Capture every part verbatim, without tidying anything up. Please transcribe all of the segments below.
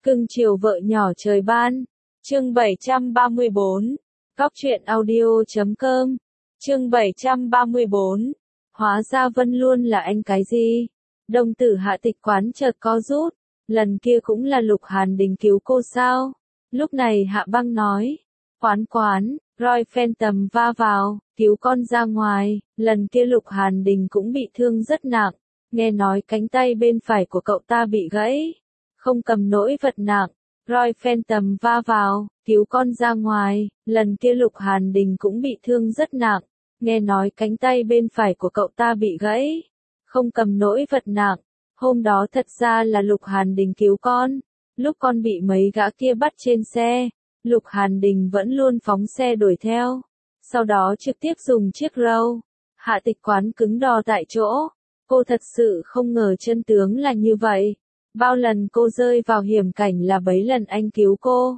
Cưng chiều vợ nhỏ trời ban. Chương bảy trăm ba mươi bốn. Góc truyện audio chấm com. Chương bảy trăm ba mươi bốn. Hóa ra Vân luôn là anh cái gì? Đồng tử Hạ Tịch Quán chợt co rút. Lần kia cũng là Lục Hàn Đình cứu cô sao? Lúc này Hạ Băng nói. Quán quán, Roy Phantom va vào, cứu con ra ngoài. Lần kia Lục Hàn Đình cũng bị thương rất nặng. Nghe nói cánh tay bên phải của cậu ta bị gãy. Không cầm nổi vật nặng. Roy Phantom va vào, cứu con ra ngoài. Lần kia Lục Hàn Đình cũng bị thương rất nặng. Nghe nói cánh tay bên phải của cậu ta bị gãy. Không cầm nổi vật nặng. Hôm đó thật ra là Lục Hàn Đình cứu con. Lúc con bị mấy gã kia bắt trên xe, Lục Hàn Đình vẫn luôn phóng xe đuổi theo. Sau đó trực tiếp dùng chiếc râu. Hạ Tịch Quán cứng đờ tại chỗ. Cô thật sự không ngờ chân tướng là như vậy. Bao lần cô rơi vào hiểm cảnh là bấy lần anh cứu cô.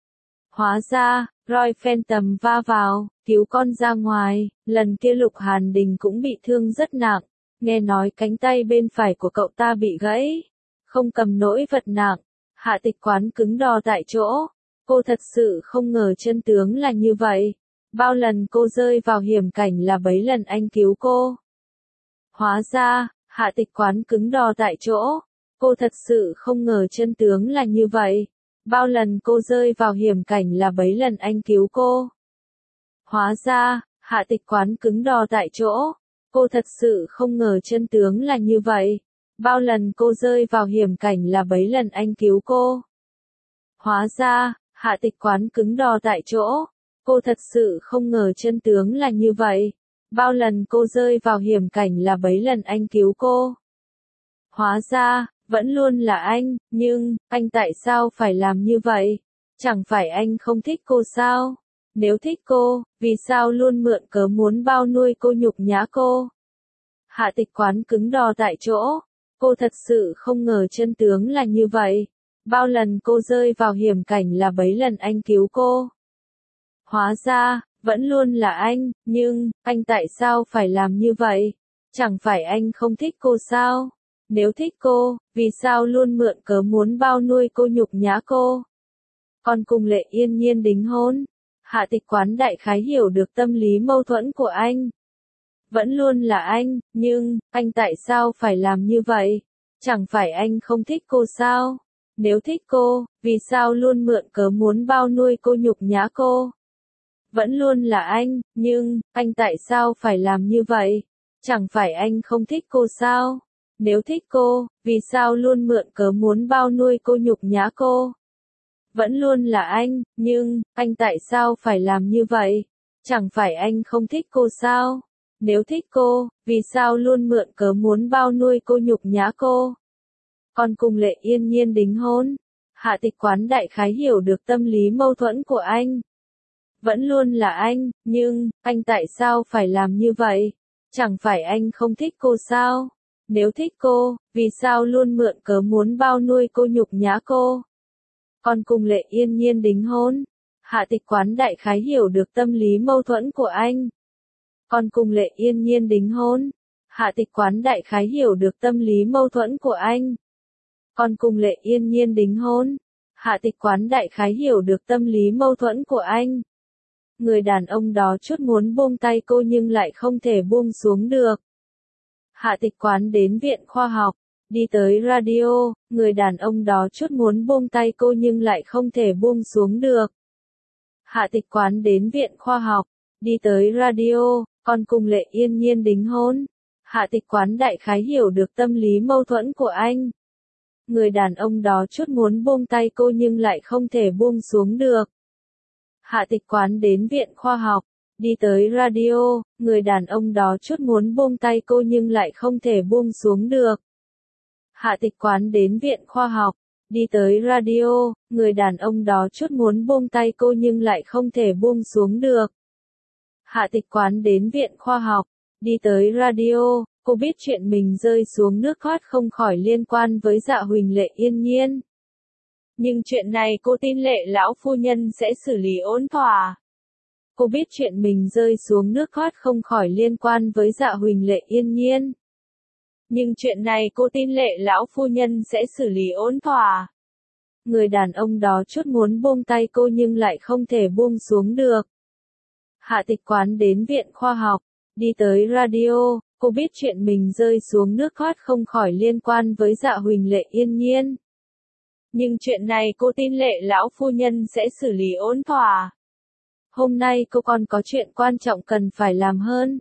Hóa ra, Roy Phantom va vào, cứu con ra ngoài. Lần kia Lục Hàn Đình cũng bị thương rất nặng. Nghe nói cánh tay bên phải của cậu ta bị gãy. Không cầm nổi vật nặng. Hạ Tịch Quán cứng đờ tại chỗ. Cô thật sự không ngờ chân tướng là như vậy. Bao lần cô rơi vào hiểm cảnh là bấy lần anh cứu cô. Hóa ra, Hạ Tịch Quán cứng đờ tại chỗ. Cô thật sự không ngờ chân tướng là như vậy. Bao lần cô rơi vào hiểm cảnh là bấy lần anh cứu cô. Hóa ra, Hạ Tịch Quán cứng đờ tại chỗ. Cô thật sự không ngờ chân tướng là như vậy. Bao lần cô rơi vào hiểm cảnh là bấy lần anh cứu cô. Hóa ra, Hạ Tịch Quán cứng đờ tại chỗ. Cô thật sự không ngờ chân tướng là như vậy. Bao lần cô rơi vào hiểm cảnh là bấy lần anh cứu cô. Hóa ra, vẫn luôn là anh, nhưng, anh tại sao phải làm như vậy? Chẳng phải anh không thích cô sao? Nếu thích cô, vì sao luôn mượn cớ muốn bao nuôi cô nhục nhã cô? Hạ Tịch Quán cứng đờ tại chỗ. Cô thật sự không ngờ chân tướng là như vậy. Bao lần cô rơi vào hiểm cảnh là bấy lần anh cứu cô. Hóa ra, vẫn luôn là anh, nhưng, anh tại sao phải làm như vậy? Chẳng phải anh không thích cô sao? Nếu thích cô, vì sao luôn mượn cớ muốn bao nuôi cô nhục nhã cô? Còn cùng Lệ Yên Nhiên đính hôn. Hạ Tịch Quán đại khái hiểu được tâm lý mâu thuẫn của anh. Vẫn luôn là anh, nhưng, anh tại sao phải làm như vậy? Chẳng phải anh không thích cô sao? Nếu thích cô, vì sao luôn mượn cớ muốn bao nuôi cô nhục nhã cô? Vẫn luôn là anh, nhưng, anh tại sao phải làm như vậy? Chẳng phải anh không thích cô sao? Nếu thích cô, vì sao luôn mượn cớ muốn bao nuôi cô nhục nhã cô? Vẫn luôn là anh, nhưng, anh tại sao phải làm như vậy? Chẳng phải anh không thích cô sao? Nếu thích cô, vì sao luôn mượn cớ muốn bao nuôi cô nhục nhã cô? Còn cùng Lệ Yên Nhiên đính hôn. Hạ Tịch Quán đại khái hiểu được tâm lý mâu thuẫn của anh. Vẫn luôn là anh, nhưng, anh tại sao phải làm như vậy? Chẳng phải anh không thích cô sao? Nếu thích cô, vì sao luôn mượn cớ muốn bao nuôi cô nhục nhã cô? Còn cùng Lệ Yên Nhiên đính hôn. Hạ Tịch Quán đại khái hiểu được tâm lý mâu thuẫn của anh. Còn cùng Lệ Yên Nhiên đính hôn. Hạ Tịch Quán đại khái hiểu được tâm lý mâu thuẫn của anh. Còn cùng Lệ Yên Nhiên đính hôn. Hạ Tịch Quán đại khái hiểu được tâm lý mâu thuẫn của anh. Người đàn ông đó chút muốn buông tay cô nhưng lại không thể buông xuống được. Hạ Tịch Quán đến viện khoa học, đi tới radio, người đàn ông đó chút muốn buông tay cô nhưng lại không thể buông xuống được. Hạ Tịch Quán đến viện khoa học, đi tới radio, còn cùng Lệ Yên Nhiên đính hôn. Hạ Tịch Quán đại khái hiểu được tâm lý mâu thuẫn của anh. Người đàn ông đó chút muốn buông tay cô nhưng lại không thể buông xuống được. Hạ Tịch Quán đến viện khoa học, đi tới radio, người đàn ông đó chút muốn buông tay cô nhưng lại không thể buông xuống được. Hạ Tịch Quán đến viện khoa học, đi tới radio, người đàn ông đó chút muốn buông tay cô nhưng lại không thể buông xuống được. Hạ Tịch Quán đến viện khoa học, đi tới radio, cô biết chuyện mình rơi xuống nước thoát không khỏi liên quan với Dạ Huỳnh Lệ Yên Nhiên. Nhưng chuyện này cô tin Lệ lão phu nhân sẽ xử lý ổn thỏa. Cô biết chuyện mình rơi xuống nước thoát không khỏi liên quan với Dạ Huỳnh Lệ Yên Nhiên. Nhưng chuyện này cô tin Lệ lão phu nhân sẽ xử lý ổn thỏa. Người đàn ông đó chút muốn buông tay cô nhưng lại không thể buông xuống được. Hạ Tịch Quán đến viện khoa học, đi tới radio, cô biết chuyện mình rơi xuống nước thoát không khỏi liên quan với Dạ Huỳnh Lệ Yên Nhiên. Nhưng chuyện này cô tin Lệ lão phu nhân sẽ xử lý ổn thỏa. Hôm nay cô còn có chuyện quan trọng cần phải làm hơn.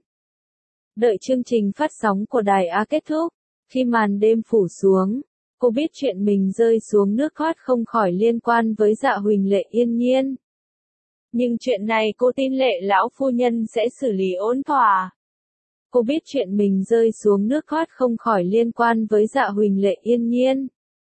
Đợi chương trình phát sóng của Đài A kết thúc, khi màn đêm phủ xuống, cô biết chuyện mình rơi xuống nước thoát không khỏi liên quan với Dạ Huỳnh Lệ Yên Nhiên. Nhưng chuyện này cô tin Lệ lão phu nhân sẽ xử lý ổn thỏa. Cô biết chuyện mình rơi xuống nước thoát không khỏi liên quan với Dạ Huỳnh Lệ Yên Nhiên.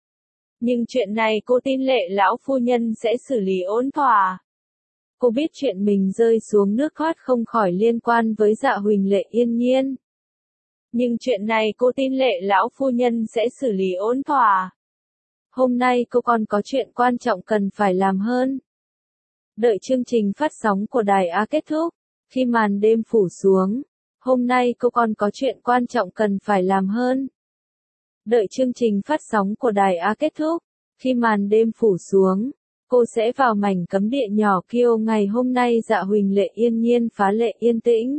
Nhưng chuyện này cô tin Lệ lão phu nhân sẽ xử lý ổn thỏa. Cô biết chuyện mình rơi xuống nước thoát không khỏi liên quan với Dạ Huỳnh Lệ Yên Nhiên. Nhưng chuyện này cô tin Lệ lão phu nhân sẽ xử lý ổn thỏa. Hôm nay cô còn có chuyện quan trọng cần phải làm hơn. Đợi chương trình phát sóng của Đài A kết thúc, khi màn đêm phủ xuống, hôm nay cô còn có chuyện quan trọng cần phải làm hơn. Đợi chương trình phát sóng của Đài A kết thúc, khi màn đêm phủ xuống, cô sẽ vào mảnh cấm địa nhỏ kiêu ngày hôm nay Dạ Huỳnh Lệ Yên Nhiên phá lệ yên tĩnh.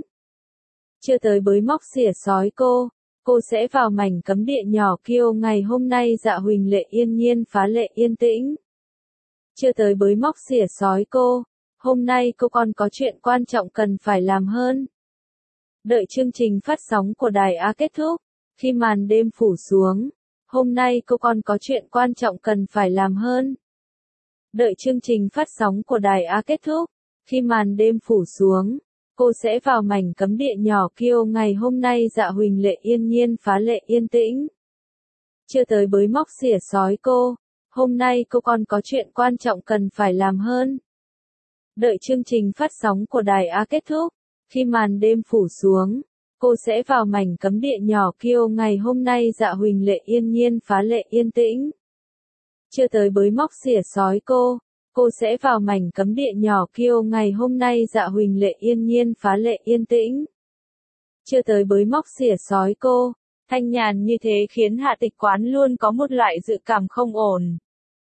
Chưa tới bới móc xỉa sói cô, cô sẽ vào mảnh cấm địa nhỏ kiêu ngày hôm nay Dạ Huỳnh Lệ Yên Nhiên phá lệ yên tĩnh. Chưa tới bới móc xỉa sói cô, hôm nay cô còn có chuyện quan trọng cần phải làm hơn. Đợi chương trình phát sóng của Đài A kết thúc, khi màn đêm phủ xuống, hôm nay cô còn có chuyện quan trọng cần phải làm hơn. Đợi chương trình phát sóng của Đài A kết thúc, khi màn đêm phủ xuống, cô sẽ vào mảnh cấm địa nhỏ kiêu ngày hôm nay Dạ Huỳnh Lệ Yên Nhiên phá lệ yên tĩnh. Chưa tới bới móc xỉa sói cô, hôm nay cô còn có chuyện quan trọng cần phải làm hơn. Đợi chương trình phát sóng của Đài A kết thúc, khi màn đêm phủ xuống, cô sẽ vào mảnh cấm địa nhỏ kiêu ngày hôm nay Dạ Huỳnh Lệ Yên Nhiên phá lệ yên tĩnh. Chưa tới bới móc xỉa sói cô, cô sẽ vào mảnh cấm địa nhỏ kiêu ngày hôm nay Dạ Huỳnh Lệ Yên Nhiên phá lệ yên tĩnh. Chưa tới bới móc xỉa sói cô, thanh nhàn như thế khiến Hạ Tịch Quán luôn có một loại dự cảm không ổn.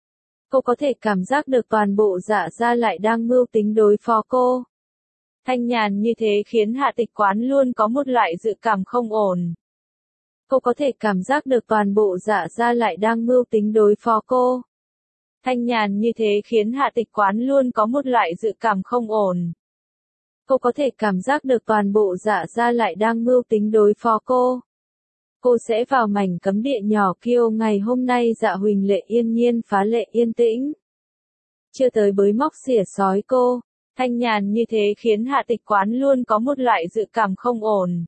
Cô có thể cảm giác được toàn bộ Dạ gia lại đang mưu tính đối phó cô. Thanh nhàn như thế khiến Hạ Tịch Quán luôn có một loại dự cảm không ổn. Cô có thể cảm giác được toàn bộ Dạ gia lại đang mưu tính đối phó cô. Thanh nhàn như thế khiến Hạ Tịch Quán luôn có một loại dự cảm không ổn. Cô có thể cảm giác được toàn bộ Dạ gia lại đang mưu tính đối phó cô. Cô sẽ vào mảnh cấm địa nhỏ kiêu ngày hôm nay Dạ Huỳnh Lệ Yên Nhiên phá lệ yên tĩnh. Chưa tới bới móc xỉa sói cô, thanh nhàn như thế khiến Hạ Tịch Quán luôn có một loại dự cảm không ổn.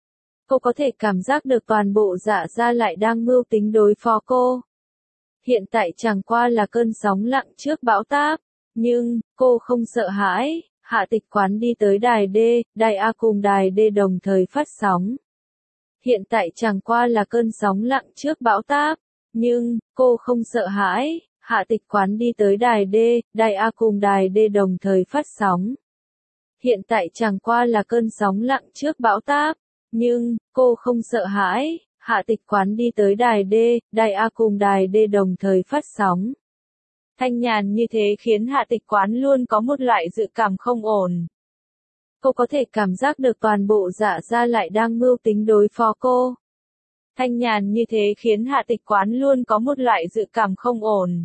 Cô có thể cảm giác được toàn bộ Dạ gia lại đang mưu tính đối phó cô. Hiện tại chẳng qua là cơn sóng lặng trước bão táp, nhưng cô không sợ hãi. Hạ Tịch Quán đi tới đài D, đài A cùng đài D đồng thời phát sóng. Hiện tại chẳng qua là cơn sóng lặng trước bão táp, nhưng cô không sợ hãi. Hạ Tịch Quán đi tới đài D, đài A cùng đài D đồng thời phát sóng. Hiện tại chẳng qua là cơn sóng lặng trước bão táp, nhưng cô không sợ hãi. Hạ Tịch Quán đi tới đài D, đài A cùng đài D đồng thời phát sóng. Thanh nhàn như thế khiến Hạ Tịch Quán luôn có một loại dự cảm không ổn. Cô có thể cảm giác được toàn bộ Dạ gia lại đang mưu tính đối phó cô. Thanh nhàn như thế khiến Hạ Tịch Quán luôn có một loại dự cảm không ổn.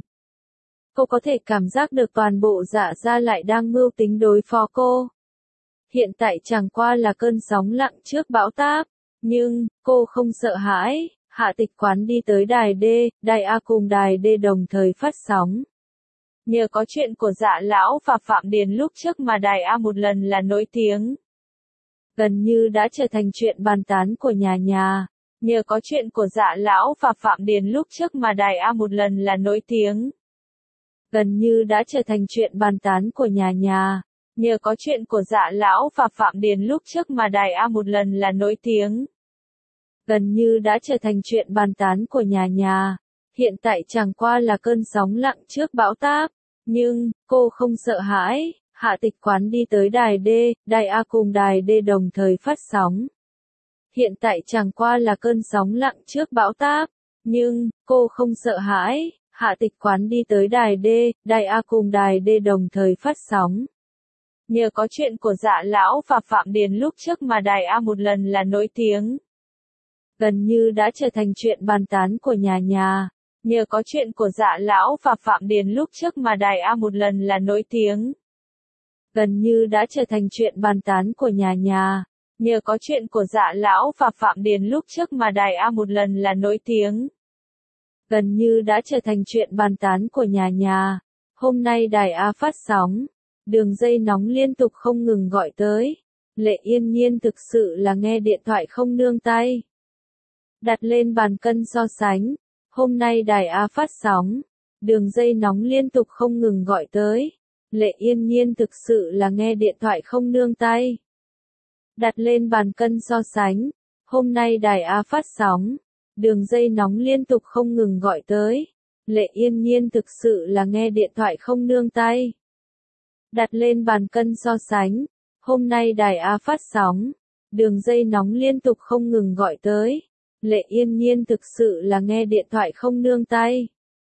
Cô có thể cảm giác được toàn bộ Dạ gia lại đang mưu tính đối phó cô. Hiện tại chẳng qua là cơn sóng lặng trước bão táp, nhưng cô không sợ hãi. Hạ Tịch Quán đi tới đài D, đài A cùng đài D đồng thời phát sóng. Nhờ có chuyện của Dạ lão và Phạm Điền lúc trước mà đài A một lần là nổi tiếng. Gần như đã trở thành chuyện bàn tán của nhà nhà. Nhờ có chuyện của Dạ lão và Phạm Điền lúc trước mà đài A một lần là nổi tiếng. Gần như đã trở thành chuyện bàn tán của nhà nhà. Nhờ có chuyện của Dạ lão và Phạm Điền lúc trước mà đài A một lần là nổi tiếng. Gần như đã trở thành chuyện bàn tán của nhà nhà. Hiện tại chẳng qua là cơn sóng lặng trước bão táp, nhưng cô không sợ hãi. Hạ Tịch Quán đi tới đài D, đài A cùng đài D đồng thời phát sóng. Hiện tại chẳng qua là cơn sóng lặng trước bão táp, nhưng cô không sợ hãi. Hạ Tịch Quán đi tới đài D, đài A cùng đài D đồng thời phát sóng. Nhờ có chuyện của Dạ Lão và Phạm Điền lúc trước mà đài A một lần là nổi tiếng. Gần như đã trở thành chuyện bàn tán của nhà nhà. Nhờ có chuyện của Dạ Lão và Phạm Điền lúc trước mà đài A một lần là nổi tiếng. Gần như đã trở thành chuyện bàn tán của nhà nhà. Nhờ có chuyện của Dạ Lão và Phạm Điền lúc trước mà đài A một lần là nổi tiếng. Gần như đã trở thành chuyện bàn tán của nhà nhà. Hôm nay đài A phát sóng. Đường dây nóng liên tục không ngừng gọi tới. Lệ Yên Nhiên thực sự là nghe điện thoại không nương tay. Đặt lên bàn cân so sánh. Hôm nay đài A phát sóng. Đường dây nóng liên tục không ngừng gọi tới. Lệ Yên Nhiên thực sự là nghe điện thoại không nương tay. Đặt lên bàn cân so sánh. Hôm nay đài A phát sóng. Đường dây nóng liên tục không ngừng gọi tới. Lệ Yên Nhiên thực sự là nghe điện thoại không nương tay. Đặt lên bàn cân so sánh. Hôm nay đài A phát sóng. Đường dây nóng liên tục không ngừng gọi tới. Lệ Yên Nhiên thực sự là nghe điện thoại không nương tay.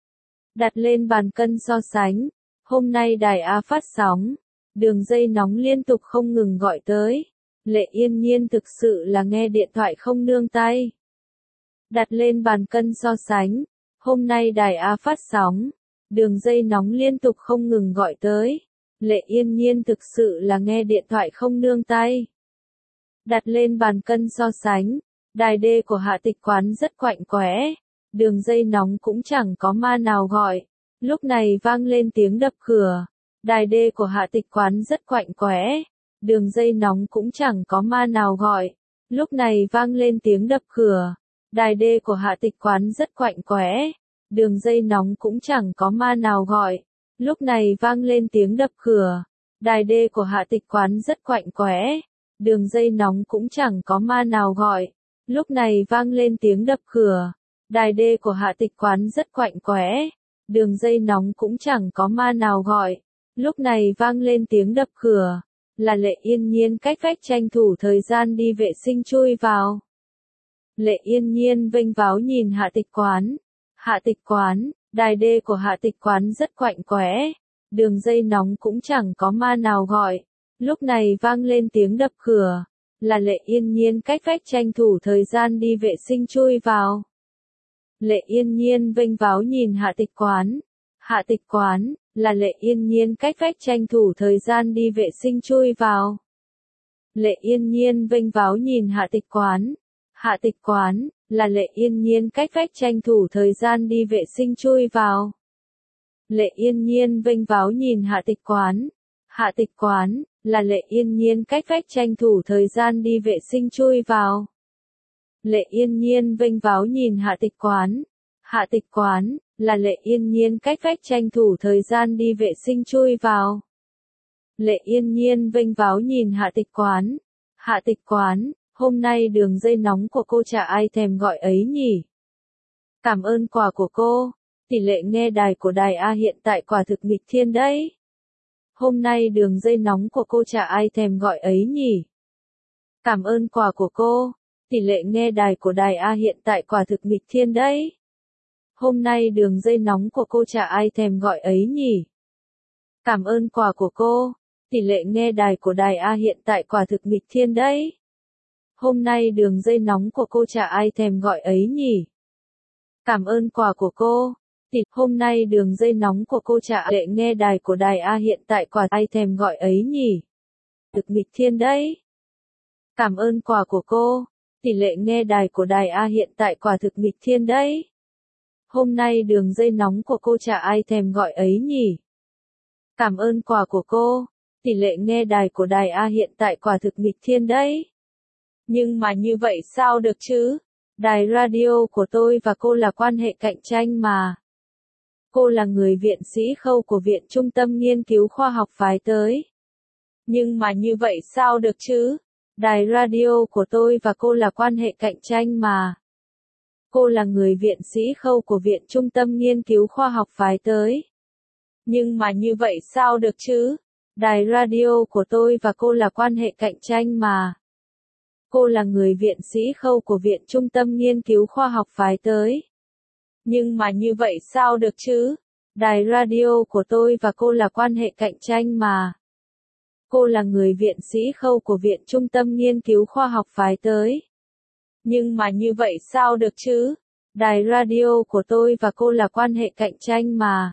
Đặt lên bàn cân so sánh. Hôm nay đài A phát sóng. Đường dây nóng liên tục không ngừng gọi tới. Lệ Yên Nhiên thực sự là nghe điện thoại không nương tay. Đặt lên bàn cân so sánh. Hôm nay đài A phát sóng. Đường dây nóng liên tục không ngừng gọi tới. Lệ Yên Nhiên thực sự là nghe điện thoại không nương tay. Đặt lên bàn cân so sánh. Đài D của Hạ Tịch Quán rất quạnh quẽ. Đường dây nóng cũng chẳng có ma nào gọi. Lúc này vang lên tiếng đập cửa. Đài D của Hạ Tịch Quán rất quạnh quẽ. Đường dây nóng cũng chẳng có ma nào gọi. Lúc này vang lên tiếng đập cửa. Đài D của Hạ Tịch Quán rất quạnh quẽ. Đường dây nóng cũng chẳng có ma nào gọi. Lúc này vang lên tiếng đập cửa. Đài D của Hạ Tịch Quán rất quạnh quẽ. Đường dây nóng cũng chẳng có ma nào gọi. Lúc này vang lên tiếng đập cửa. Đài D của Hạ Tịch Quán rất quạnh quẽ. Đường dây nóng cũng chẳng có ma nào gọi. Lúc này vang lên tiếng đập cửa. Là Lệ Yên Nhiên cách vách tranh thủ thời gian đi vệ sinh chui vào. Lệ Yên Nhiên vênh váo nhìn Hạ Tịch Quán. Hạ Tịch Quán, đài D của Hạ Tịch Quán rất quạnh quẽ. Đường dây nóng cũng chẳng có ma nào gọi. Lúc này vang lên tiếng đập cửa. Là Lệ Yên Nhiên cách vách tranh thủ thời gian đi vệ sinh chui vào. Lệ Yên Nhiên vênh váo nhìn Hạ Tịch Quán. Hạ Tịch Quán, là Lệ Yên Nhiên cách vách tranh thủ thời gian đi vệ sinh chui vào. Lệ Yên Nhiên vênh váo nhìn Hạ Tịch Quán. Hạ Tịch Quán, là Lệ Yên Nhiên cách vách tranh thủ thời gian đi vệ sinh chui vào. Lệ Yên Nhiên vênh váo nhìn Hạ Tịch Quán. Hạ Tịch Quán, là Lệ Yên Nhiên cách vách tranh thủ thời gian đi vệ sinh chui vào. Lệ Yên Nhiên vênh váo nhìn Hạ Tịch Quán. Hạ Tịch Quán, là Lệ Yên Nhiên cách vách tranh thủ thời gian đi vệ sinh chui vào. Lệ Yên Nhiên vênh váo nhìn Hạ Tịch Quán. Hạ Tịch Quán, hôm nay đường dây nóng của cô chả ai thèm gọi ấy nhỉ. Cảm ơn quà của cô. Tỷ lệ nghe đài của đài A hiện tại quả thực nghịch thiên đấy. Hôm nay đường dây nóng của cô chả ai thèm gọi ấy nhỉ. Cảm ơn quà của cô. Tỷ lệ nghe đài của đài A hiện tại quả thực nghịch thiên đấy. Hôm nay đường dây nóng của cô chả ai thèm gọi ấy nhỉ. Cảm ơn quà của cô. Tỷ lệ nghe đài của đài A hiện tại quả thực nghịch thiên đấy. Hôm nay đường dây nóng của cô chả ai thèm gọi ấy nhỉ. Cảm ơn quà của cô. Tỷ hôm nay đường dây nóng của cô chả lệ nghe đài của đài A hiện tại quả ai thèm gọi ấy nhỉ. Thực nghịch thiên đấy. Cảm ơn quà của cô. Tỷ lệ nghe đài của đài A hiện tại quả thực nghịch thiên đấy. Hôm nay đường dây nóng của cô chả ai thèm gọi ấy nhỉ. Cảm ơn quà của cô. Tỷ lệ nghe đài của đài A hiện tại quả thực nghịch thiên đấy. Nhưng mà như vậy sao được chứ? Đài radio của tôi và cô là quan hệ cạnh tranh mà. Cô là người viện sĩ khâu của Viện Trung tâm Nghiên cứu Khoa học phái tới. Nhưng mà như vậy sao được chứ? Đài radio của tôi và cô là quan hệ cạnh tranh mà. Cô là người viện sĩ khâu của Viện Trung tâm Nghiên cứu Khoa học phái tới. Nhưng mà như vậy sao được chứ? Đài radio của tôi và cô là quan hệ cạnh tranh mà. Cô là người viện sĩ khâu của Viện Trung tâm Nghiên cứu Khoa học phái tới. Nhưng mà như vậy sao được chứ? Đài radio của tôi và cô là quan hệ cạnh tranh mà. Cô là người viện sĩ khâu của Viện Trung tâm Nghiên cứu Khoa học phái tới. Nhưng mà như vậy sao được chứ? Đài radio của tôi và cô là quan hệ cạnh tranh mà.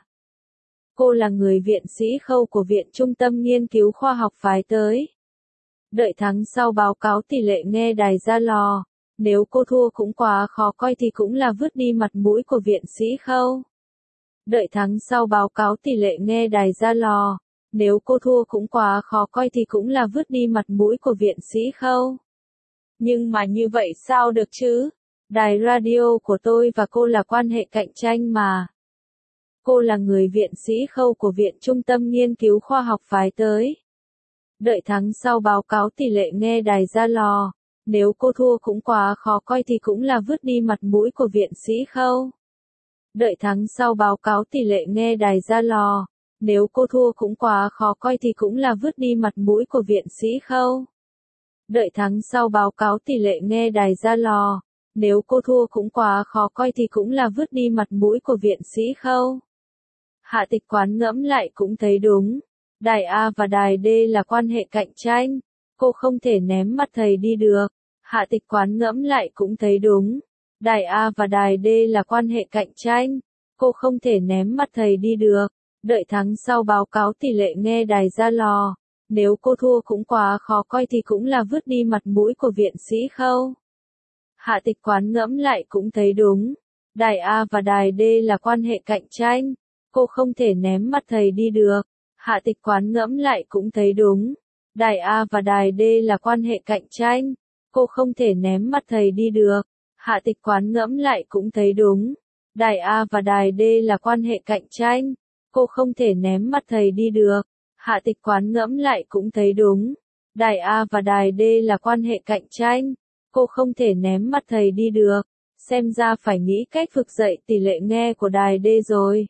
Cô là người viện sĩ khâu của Viện Trung tâm Nghiên cứu Khoa học phái tới. Đợi tháng sau báo cáo tỷ lệ nghe đài ra lò. Nếu cô thua cũng quá khó coi thì cũng là vứt đi mặt mũi của viện sĩ khâu. Đợi tháng sau báo cáo tỷ lệ nghe đài ra lò. Nếu cô thua cũng quá khó coi thì cũng là vứt đi mặt mũi của viện sĩ khâu. Nhưng mà như vậy sao được chứ? Đài radio của tôi và cô là quan hệ cạnh tranh mà. Cô là người viện sĩ khâu của Viện Trung tâm Nghiên cứu Khoa học phái tới. Đợi tháng sau báo cáo tỷ lệ nghe đài ra lò. Nếu cô thua cũng quá khó coi thì cũng là vứt đi mặt mũi của viện sĩ khâu. Đợi tháng sau báo cáo tỷ lệ nghe đài ra lò. Nếu cô thua cũng quá khó coi thì cũng là vứt đi mặt mũi của viện sĩ khâu. Đợi tháng sau báo cáo tỷ lệ nghe đài ra lò. Nếu cô thua cũng quá khó coi thì cũng là vứt đi mặt mũi của viện sĩ khâu. Hạ Tịch Quán ngẫm lại cũng thấy đúng. Đài A và đài D là quan hệ cạnh tranh. Cô không thể ném mặt thầy đi được. Hạ Tịch Quán ngẫm lại cũng thấy đúng. Đài A và đài D là quan hệ cạnh tranh. Cô không thể ném mặt thầy đi được. Đợi tháng sau báo cáo tỷ lệ nghe đài ra lò. Nếu cô thua cũng quá khó coi thì cũng là vứt đi mặt mũi của viện sĩ khâu. Hạ Tịch Quán ngẫm lại cũng thấy đúng. Đài A và đài D là quan hệ cạnh tranh. Cô không thể ném mặt thầy đi được. Hạ Tịch Quán ngẫm lại cũng thấy đúng. Đài A và đài D là quan hệ cạnh tranh. Cô không thể ném mặt thầy đi được. Hạ Tịch Quán ngẫm lại cũng thấy đúng. Đài A và đài D là quan hệ cạnh tranh. Cô không thể ném mặt thầy đi được. Hạ Tịch Quán ngẫm lại cũng thấy đúng. Đài A và đài D là quan hệ cạnh tranh. Cô không thể ném mặt thầy đi được. Xem ra phải nghĩ cách vực dậy tỷ lệ nghe của đài D rồi.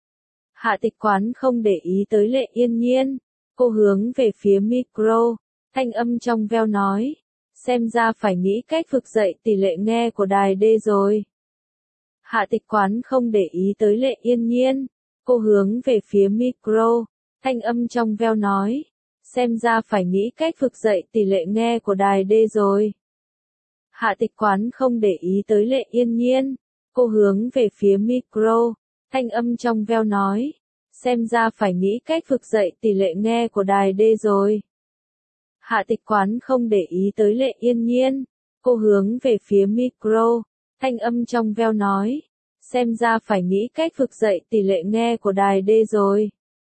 Hạ Tịch Quán không để ý tới Lệ Yên Nhiên. Cô hướng về phía micro. Thanh âm trong veo nói. Xem ra phải nghĩ cách vực dậy tỷ lệ nghe của đài D rồi. Hạ Tịch Quán không để ý tới Lệ Yên Nhiên. Cô hướng về phía micro. Thanh âm trong veo nói. Xem ra phải nghĩ cách vực dậy tỷ lệ nghe của đài D rồi. Hạ Tịch Quán không để ý tới Lệ Yên Nhiên. Cô hướng về phía micro. Thanh âm trong veo nói. Xem ra phải nghĩ cách vực dậy tỷ lệ nghe của đài D rồi. Hạ Tịch Quán không để ý tới Lệ Yên Nhiên. Cô hướng về phía micro. Thanh âm trong veo nói. Xem ra phải nghĩ cách vực dậy tỷ lệ nghe của đài D rồi.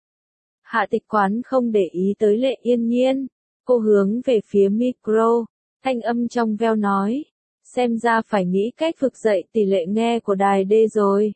Hạ Tịch Quán không để ý tới Lệ Yên Nhiên. Cô hướng về phía micro. Thanh âm trong veo nói. Xem ra phải nghĩ cách vực dậy tỷ lệ nghe của đài D rồi.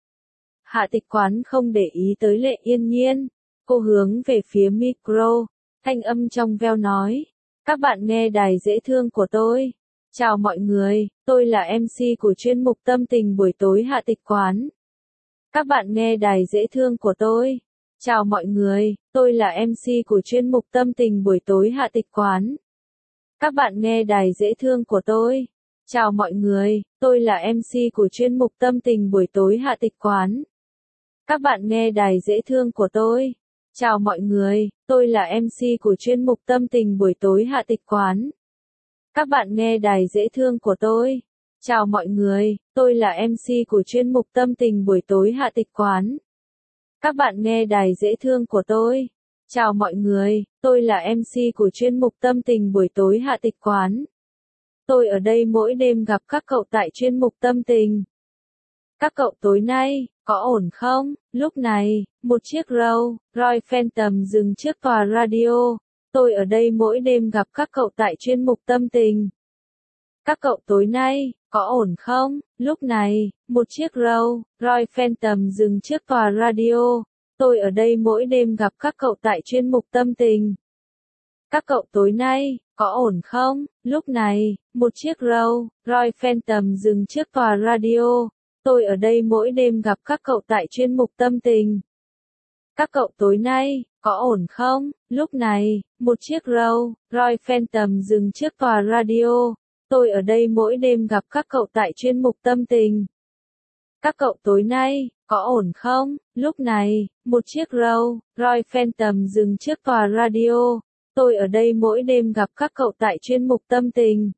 Hạ Tịch Quán không để ý tới Lệ Yên Nhiên. Cô hướng về phía micro. Thanh âm trong veo nói. Các bạn nghe đài dễ thương của tôi. Chào mọi người, tôi là em xê của chuyên mục Tâm tình buổi tối Hạ Tịch Quán. Các bạn nghe đài dễ thương của tôi. Chào mọi người, tôi là em xê của chuyên mục Tâm tình buổi tối Hạ Tịch Quán. Các bạn nghe đài dễ thương của tôi. Chào mọi người, tôi là em xê của chuyên mục Tâm tình buổi tối Hạ Tịch Quán. Các bạn nghe đài dễ thương của tôi. Chào mọi người, tôi là em xê của chuyên mục Tâm tình buổi tối Hạ Tịch Quán. Các bạn nghe đài dễ thương của tôi. Chào mọi người, tôi là em xê của chuyên mục Tâm tình buổi tối Hạ Tịch Quán. Các bạn nghe đài dễ thương của tôi. Chào mọi người, tôi là em xê của chuyên mục Tâm tình buổi tối Hạ Tịch Quán. Tôi ở đây mỗi đêm gặp các cậu tại chuyên mục Tâm tình. Các cậu tối nay, có ổn không? Lúc này, một chiếc Rolls Royce Phantom dừng trước tòa radio. Tôi ở đây mỗi đêm gặp các cậu tại chuyên mục Tâm tình. Các cậu tối nay, có ổn không? Lúc này, một chiếc Rolls Royce Phantom dừng trước tòa radio. Tôi ở đây mỗi đêm gặp các cậu tại chuyên mục Tâm tình. Các cậu tối nay, có ổn không? Lúc này, một chiếc Rolls Royce Phantom dừng trước tòa radio. Tôi ở đây mỗi đêm gặp các cậu tại chuyên mục Tâm tình. Các cậu tối nay, có ổn không? Lúc này, một chiếc Rolls Royce Phantom dừng trước tòa radio. Tôi ở đây mỗi đêm gặp các cậu tại chuyên mục Tâm tình. Các cậu tối nay, có ổn không? Lúc này, một chiếc Rolls Royce Phantom dừng trước tòa radio. Tôi ở đây mỗi đêm gặp các cậu tại chuyên mục tâm tình.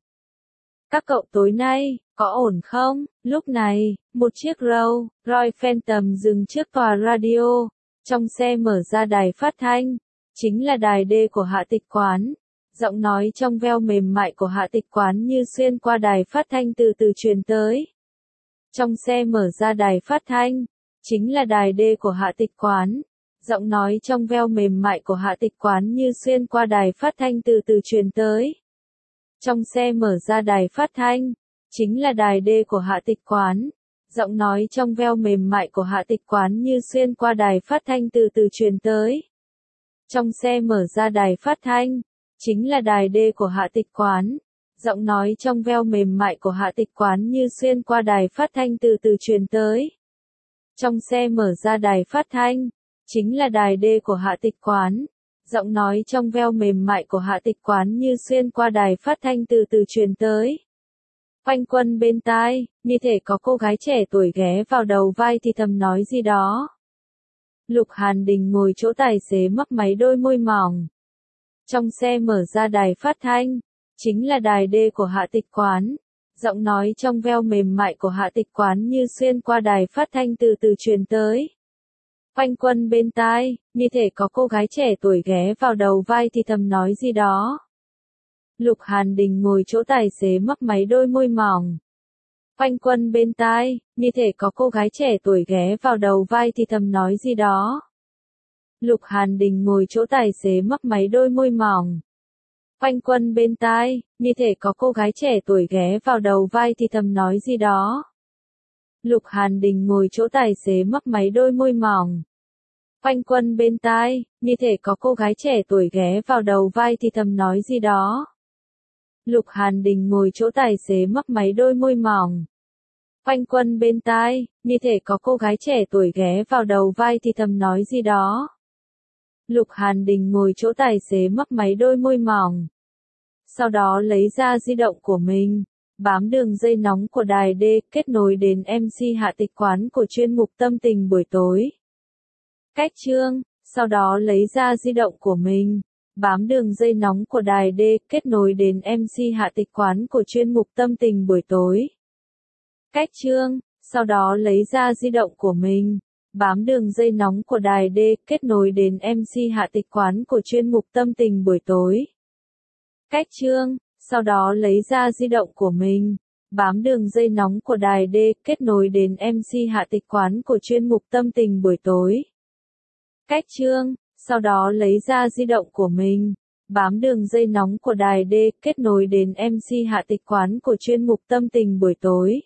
Các cậu tối nay, có ổn không? Lúc này, một chiếc Rolls Royce Phantom dừng trước tòa radio. Trong xe mở ra đài phát thanh. Chính là đài D của Hạ Tịch Quán. Giọng nói trong veo mềm mại của Hạ Tịch Quán như xuyên qua đài phát thanh từ từ truyền tới. Trong xe mở ra đài phát thanh. Chính là đài D của Hạ Tịch Quán. Giọng nói trong veo mềm mại của Hạ Tịch Quán như xuyên qua đài phát thanh từ từ truyền tới. Trong xe mở ra đài phát thanh. Chính là đài D của Hạ Tịch Quán. Giọng nói trong veo mềm mại của Hạ Tịch Quán như xuyên qua đài phát thanh từ từ truyền tới. Trong xe mở ra đài phát thanh. Chính là đài D của Hạ Tịch Quán. Giọng nói trong veo mềm mại của Hạ Tịch Quán như xuyên qua đài phát thanh từ từ truyền tới. Trong xe mở ra đài phát thanh. Chính là đài D của Hạ Tịch Quán. Giọng nói trong veo mềm mại của Hạ Tịch Quán như xuyên qua đài phát thanh từ từ truyền tới. Quanh quân bên tai, như thể có cô gái trẻ tuổi ghé vào đầu vai thì thầm nói gì đó. Lục Hàn Đình ngồi chỗ tài xế mấp máy đôi môi mỏng. Trong xe mở ra đài phát thanh. Chính là đài D của Hạ Tịch Quán. Giọng nói trong veo mềm mại của Hạ Tịch Quán như xuyên qua đài phát thanh từ từ truyền tới. Quanh quân bên tai, như thể có cô gái trẻ tuổi ghé vào đầu vai thì thầm nói gì đó. Lục Hàn Đình ngồi chỗ tài xế mấp máy đôi môi mỏng. Quanh quân bên tai, như thể có cô gái trẻ tuổi ghé vào đầu vai thì thầm nói gì đó. Lục Hàn Đình ngồi chỗ tài xế mấp máy đôi môi mỏng. Quanh quân bên tai, như thể có cô gái trẻ tuổi ghé vào đầu vai thì thầm nói gì đó. Lục Hàn Đình ngồi chỗ tài xế mấp máy đôi môi mỏng. Quanh quân bên tai, như thể có cô gái trẻ tuổi ghé vào đầu vai thì thầm nói gì đó. Lục Hàn Đình ngồi chỗ tài xế mấp máy đôi môi mỏng. Quanh quân bên tai, như thể có cô gái trẻ tuổi ghé vào đầu vai thì thầm nói gì đó. Lục Hàn Đình ngồi chỗ tài xế mấp máy đôi môi mỏng. Sau đó lấy ra di động của mình, bám đường dây nóng của đài D, kết nối đến em xê Hạ Tịch Quán của chuyên mục tâm tình buổi tối. Cách chương, sau đó lấy ra di động của mình, bám đường dây nóng của đài D, kết nối đến em xê Hạ Tịch Quán của chuyên mục tâm tình buổi tối. Cách chương, sau đó lấy ra di động của mình, bám đường dây nóng của đài D, kết nối đến em xê Hạ Tịch Quán của chuyên mục tâm tình buổi tối. Cách chương, sau đó lấy ra di động của mình, bám đường dây nóng của đài D, kết nối đến em xê Hạ Tịch Quán của chuyên mục tâm tình buổi tối. Cách chương, sau đó lấy ra di động của mình, bám đường dây nóng của đài D, kết nối đến em xê Hạ Tịch Quán của chuyên mục tâm tình buổi tối.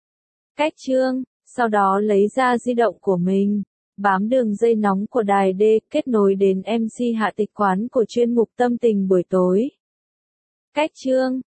Cách chương, sau đó lấy ra di động của mình, bám đường dây nóng của đài D, kết nối đến em xê Hạ Tịch Quán của chuyên mục tâm tình buổi tối. Cách chương,